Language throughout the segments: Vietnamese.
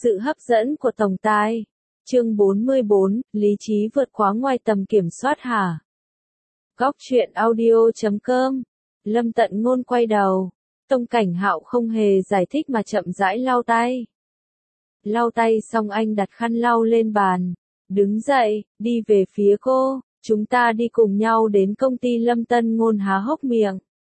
Sự hấp dẫn của tổng tài. Chương 44, lý trí vượt quá ngoài tầm kiểm soát hả? Góc truyện audio.com. Lâm Tận Ngôn quay đầu. Tông Cảnh Hạo không hề giải thích mà chậm rãi lau tay. Lau tay xong anh đặt khăn lau lên bàn. Đứng dậy, đi về phía cô. Chúng ta đi cùng nhau đến công ty. Lâm Tận Ngôn há hốc miệng.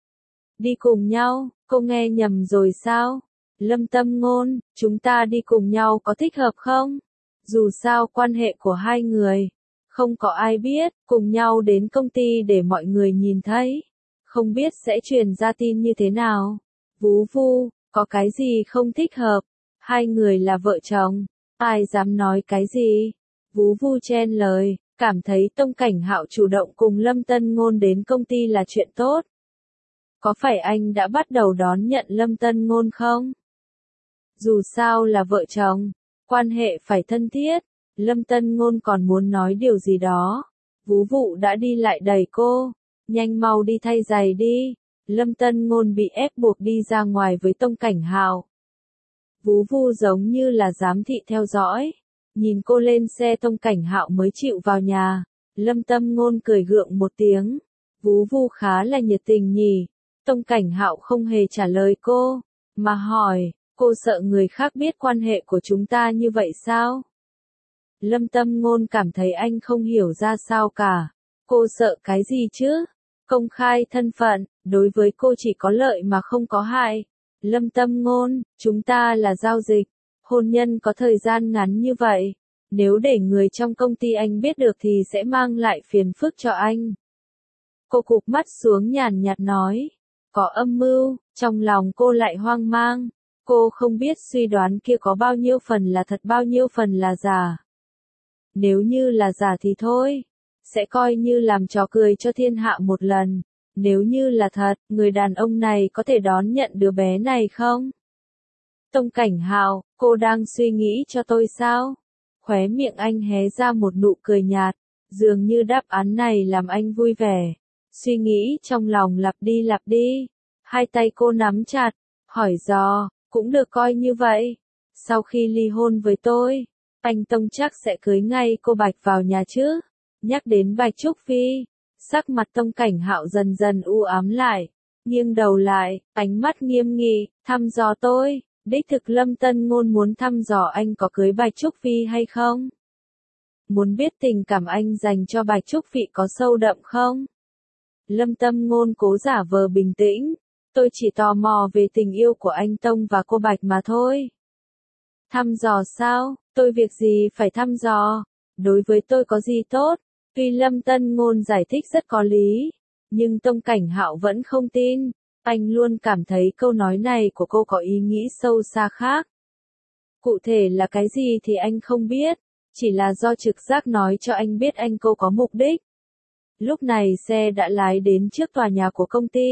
Đi cùng nhau, cô nghe nhầm rồi sao? Lâm Tận Ngôn, chúng ta đi cùng nhau có thích hợp không? Dù sao quan hệ của hai người, không có ai biết, cùng nhau đến công ty để mọi người nhìn thấy. Không biết sẽ truyền ra tin như thế nào. Vú vu, có cái gì không thích hợp? Hai người là vợ chồng, ai dám nói cái gì? Vú vu chen lời, cảm thấy Tông Cảnh Hạo chủ động cùng Lâm Tận Ngôn đến công ty là chuyện tốt. Có phải anh đã bắt đầu đón nhận Lâm Tận Ngôn không? Dù sao là vợ chồng, quan hệ phải thân thiết. Lâm Tận Ngôn còn muốn nói điều gì đó. Vú Vụ đã đi lại đẩy cô. Nhanh mau đi thay giày đi. Lâm Tận Ngôn bị ép buộc đi ra ngoài với Tông Cảnh Hạo. Vú Vu giống như là giám thị theo dõi. Nhìn cô lên xe Tông Cảnh Hạo mới chịu vào nhà. Lâm Tận Ngôn cười gượng một tiếng. Vú Vu khá là nhiệt tình nhỉ. Tông Cảnh Hạo không hề trả lời cô, mà hỏi, cô sợ người khác biết quan hệ của chúng ta như vậy sao? Lâm Tận Ngôn cảm thấy anh không hiểu ra sao cả. Cô sợ cái gì chứ? Công khai thân phận, đối với cô chỉ có lợi mà không có hại. Lâm Tận Ngôn, chúng ta là giao dịch. Hôn nhân có thời gian ngắn như vậy. Nếu để người trong công ty anh biết được thì sẽ mang lại phiền phức cho anh. Cô cụp mắt xuống nhàn nhạt nói. Có âm mưu, trong lòng cô lại hoang mang. Cô không biết suy đoán kia có bao nhiêu phần là thật bao nhiêu phần là giả. Nếu như là giả thì thôi, sẽ coi như làm trò cười cho thiên hạ một lần. Nếu như là thật, người đàn ông này có thể đón nhận đứa bé này không? Tông Cảnh Hạo, cô đang suy nghĩ cho tôi sao? Khóe miệng anh hé ra một nụ cười nhạt, dường như đáp án này làm anh vui vẻ. Suy nghĩ trong lòng lặp đi. Hai tay cô nắm chặt, hỏi dò, cũng được coi như vậy. Sau khi ly hôn với tôi, anh Tông chắc sẽ cưới ngay cô Bạch vào nhà chứ. Nhắc đến Bạch Trúc Phi, sắc mặt Tông Cảnh Hạo dần dần u ám lại, nghiêng đầu lại, ánh mắt nghiêm nghị, thăm dò tôi. Đích thực Lâm Tận Ngôn muốn thăm dò anh có cưới Bạch Trúc Phi hay không? Muốn biết tình cảm anh dành cho Bạch Trúc Phi có sâu đậm không? Lâm Tận Ngôn cố giả vờ bình tĩnh. Tôi chỉ tò mò về tình yêu của anh Tông và cô Bạch mà thôi. Thăm dò sao? Tôi việc gì phải thăm dò? Đối với tôi có gì tốt? Tuy Lâm Tận Ngôn giải thích rất có lý, nhưng Tông Cảnh Hạo vẫn không tin. Anh luôn cảm thấy câu nói này của cô có ý nghĩ sâu xa khác. Cụ thể là cái gì thì anh không biết, chỉ là do trực giác nói cho anh biết cô có mục đích. Lúc này xe đã lái đến trước tòa nhà của công ty.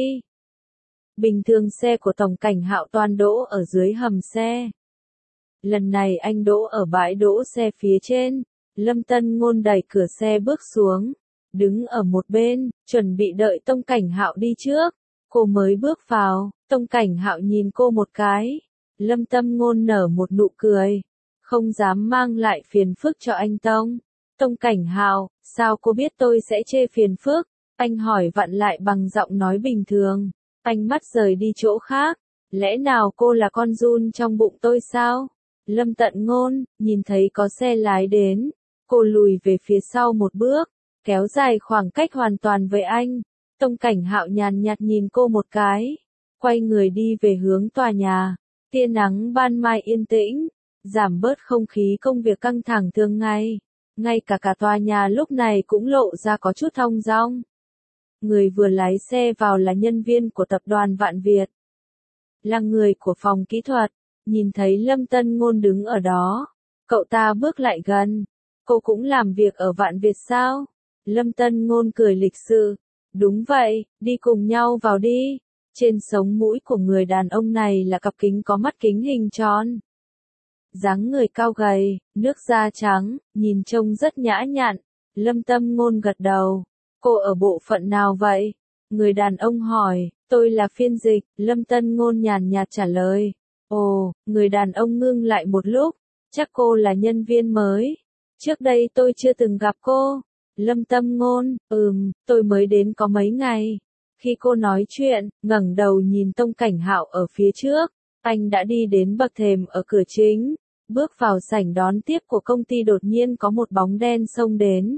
Bình thường xe của Tông Cảnh Hạo toàn đỗ ở dưới hầm xe. Lần này anh đỗ ở bãi đỗ xe phía trên. Lâm Tận Ngôn đẩy cửa xe bước xuống, đứng ở một bên, chuẩn bị đợi Tông Cảnh Hạo đi trước. Cô mới bước vào, Tông Cảnh Hạo nhìn cô một cái. Lâm Tận Ngôn nở một nụ cười, không dám mang lại phiền phức cho anh Tông. Tông Cảnh Hạo, sao cô biết tôi sẽ chê phiền phức? Anh hỏi vặn lại bằng giọng nói bình thường. Anh mắt rời đi chỗ khác. Lẽ nào cô là con giun trong bụng tôi sao? Lâm Tận Ngôn, nhìn thấy có xe lái đến. Cô lùi về phía sau một bước, kéo dài khoảng cách hoàn toàn với anh. Tông Cảnh Hạo nhàn nhạt nhìn cô một cái. Quay người đi về hướng tòa nhà. Tia nắng ban mai yên tĩnh, giảm bớt không khí công việc căng thẳng thường ngày. Ngay cả tòa nhà lúc này cũng lộ ra có chút thong dong. Người vừa lái xe vào là nhân viên của tập đoàn Vạn Việt. Là người của phòng kỹ thuật, nhìn thấy Lâm Tận Ngôn đứng ở đó. Cậu ta bước lại gần. Cô cũng làm việc ở Vạn Việt sao? Lâm Tận Ngôn cười lịch sự. Đúng vậy, đi cùng nhau vào đi. Trên sống mũi của người đàn ông này là cặp kính có mắt kính hình tròn. Dáng người cao gầy, nước da trắng, nhìn trông rất nhã nhặn. Lâm Tận Ngôn gật đầu. Cô ở bộ phận nào vậy? Người đàn ông hỏi. Tôi là phiên dịch. Lâm Tận Ngôn nhàn nhạt trả lời. Ồ, người đàn ông ngưng lại một lúc. Chắc cô là nhân viên mới. Trước đây tôi chưa từng gặp cô. Lâm Tâm Ngôn, tôi mới đến có mấy ngày. Khi cô nói chuyện, ngẩng đầu nhìn Tông Cảnh Hạo ở phía trước. Anh đã đi đến bậc thềm ở cửa chính. Bước vào sảnh đón tiếp của công ty, đột nhiên có một bóng đen xông đến.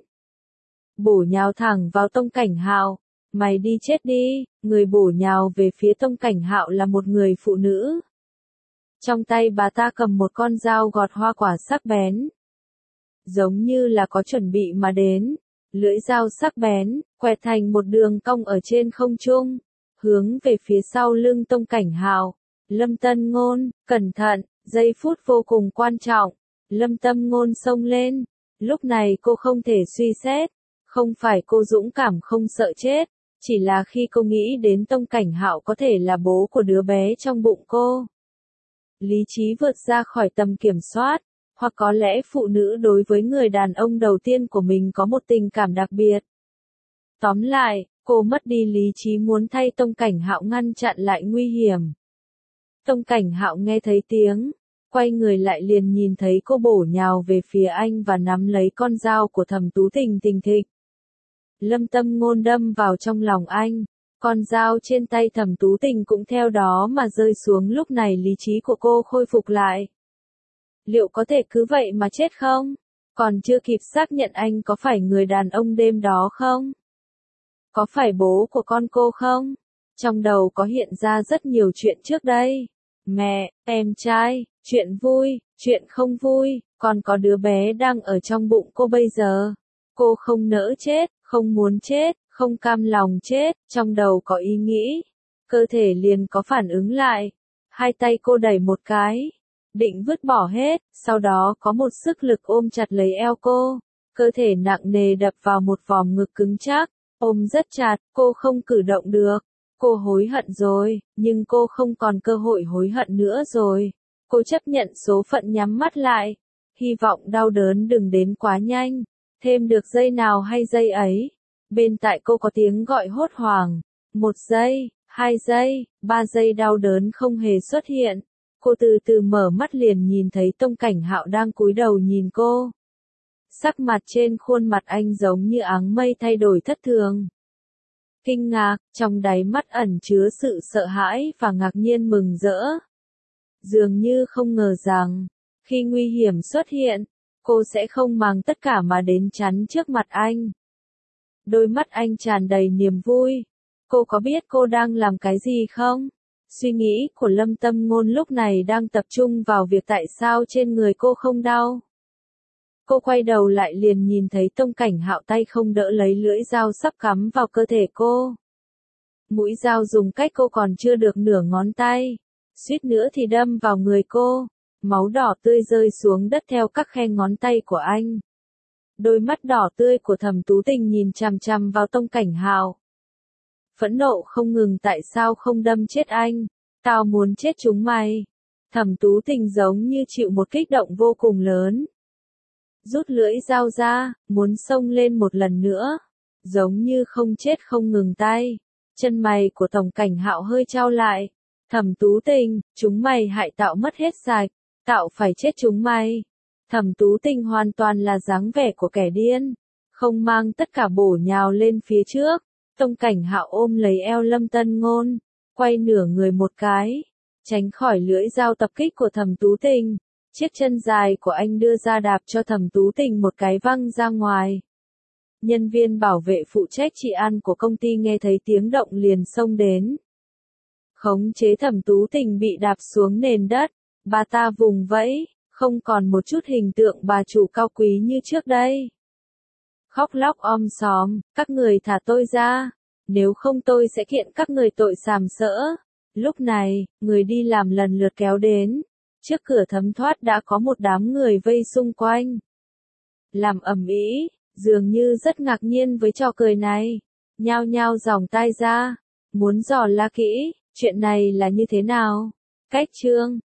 Bổ nhào thẳng vào Tông Cảnh Hạo. Mày đi chết đi. Người bổ nhào về phía Tông Cảnh Hạo là một người phụ nữ. Trong tay bà ta cầm một con dao gọt hoa quả sắc bén. Giống như là có chuẩn bị mà đến. Lưỡi dao sắc bén, quẹt thành một đường cong ở trên không trung. Hướng về phía sau lưng Tông Cảnh Hạo. Lâm Tân Ngôn, cẩn thận, giây phút vô cùng quan trọng. Lâm Tâm Ngôn xông lên. Lúc này cô không thể suy xét. Không phải cô dũng cảm không sợ chết. Chỉ là khi cô nghĩ đến Tông Cảnh Hạo có thể là bố của đứa bé trong bụng cô. Lý trí vượt ra khỏi tầm kiểm soát. Hoặc có lẽ phụ nữ đối với người đàn ông đầu tiên của mình có một tình cảm đặc biệt. Tóm lại, cô mất đi lý trí muốn thay Tông Cảnh Hạo ngăn chặn lại nguy hiểm. Tông Cảnh Hạo nghe thấy tiếng, quay người lại liền nhìn thấy cô bổ nhào về phía anh và nắm lấy con dao của Thẩm Tú Tình thình thịch. Lâm Tâm Ngôn đâm vào trong lòng anh, con dao trên tay Thẩm Tú Tình cũng theo đó mà rơi xuống. Lúc này lý trí của cô khôi phục lại. Liệu có thể cứ vậy mà chết không? Còn chưa kịp xác nhận anh có phải người đàn ông đêm đó không? Có phải bố của con cô không? Trong đầu có hiện ra rất nhiều chuyện trước đây. Mẹ, em trai, chuyện vui, chuyện không vui, còn có đứa bé đang ở trong bụng cô bây giờ. Cô không nỡ chết, không muốn chết, không cam lòng chết, trong đầu có ý nghĩ. Cơ thể liền có phản ứng lại. Hai tay cô đẩy một cái. Định vứt bỏ hết, sau đó có một sức lực ôm chặt lấy eo cô. Cơ thể nặng nề đập vào một vòng ngực cứng chắc. Ôm rất chặt, cô không cử động được. Cô hối hận rồi, nhưng cô không còn cơ hội hối hận nữa rồi. Cô chấp nhận số phận, nhắm mắt lại. Hy vọng đau đớn đừng đến quá nhanh. Thêm được giây nào hay giây ấy. Bên tai cô có tiếng gọi hốt hoảng. 1 giây, 2 giây, 3 giây đau đớn không hề xuất hiện. Cô từ từ mở mắt liền nhìn thấy Tông Cảnh Hạo đang cúi đầu nhìn cô. Sắc mặt trên khuôn mặt anh giống như áng mây thay đổi thất thường. Kinh ngạc, trong đáy mắt ẩn chứa sự sợ hãi và ngạc nhiên mừng rỡ. Dường như không ngờ rằng, khi nguy hiểm xuất hiện, cô sẽ không màng tất cả mà đến chắn trước mặt anh. Đôi mắt anh tràn đầy niềm vui. Cô có biết cô đang làm cái gì không? Suy nghĩ của Lâm Tâm Ngôn lúc này đang tập trung vào việc tại sao trên người cô không đau. Cô quay đầu lại liền nhìn thấy Tông Cảnh Hạo tay không đỡ lấy lưỡi dao sắp cắm vào cơ thể cô. Mũi dao dùng cách cô còn chưa được nửa ngón tay. Suýt nữa thì đâm vào người cô. Máu đỏ tươi rơi xuống đất theo các khe ngón tay của anh. Đôi mắt đỏ tươi của Thẩm Tú Tình nhìn chằm chằm vào Tông Cảnh Hạo. Phẫn nộ không ngừng, tại sao không đâm chết anh? Tao muốn chết chúng mày. Thẩm Tú Tình giống như chịu một kích động vô cùng lớn. Rút lưỡi dao ra, muốn xông lên một lần nữa. Giống như không chết không ngừng tay. Chân mày của Tông Cảnh Hạo hơi chau lại. Thẩm Tú Tình, chúng mày hại tao mất hết sạch. Tao phải chết chúng mày. Thẩm Tú Tình hoàn toàn là dáng vẻ của kẻ điên. Không mang tất cả bổ nhào lên phía trước. Tông Cảnh Hạo ôm lấy eo Lâm Tân Ngôn. Quay nửa người một cái. Tránh khỏi lưỡi dao tập kích của Thẩm Tú Tình. Chiếc chân dài của anh đưa ra đạp cho Thẩm Tú Tình một cái văng ra ngoài. Nhân viên bảo vệ phụ trách trị an của công ty nghe thấy tiếng động liền xông đến. Khống chế Thẩm Tú Tình bị đạp xuống nền đất. Bà ta vùng vẫy, không còn một chút hình tượng bà chủ cao quý như trước đây. Khóc lóc om sòm, các người thả tôi ra. Nếu không tôi sẽ kiện các người tội sàm sỡ. Lúc này, người đi làm lần lượt kéo đến. Trước cửa thấm thoát đã có một đám người vây xung quanh. Làm ầm ĩ, dường như rất ngạc nhiên với trò cười này. Nhao nhao giòng tai ra. Muốn dò la kỹ, chuyện này là như thế nào? Cách chương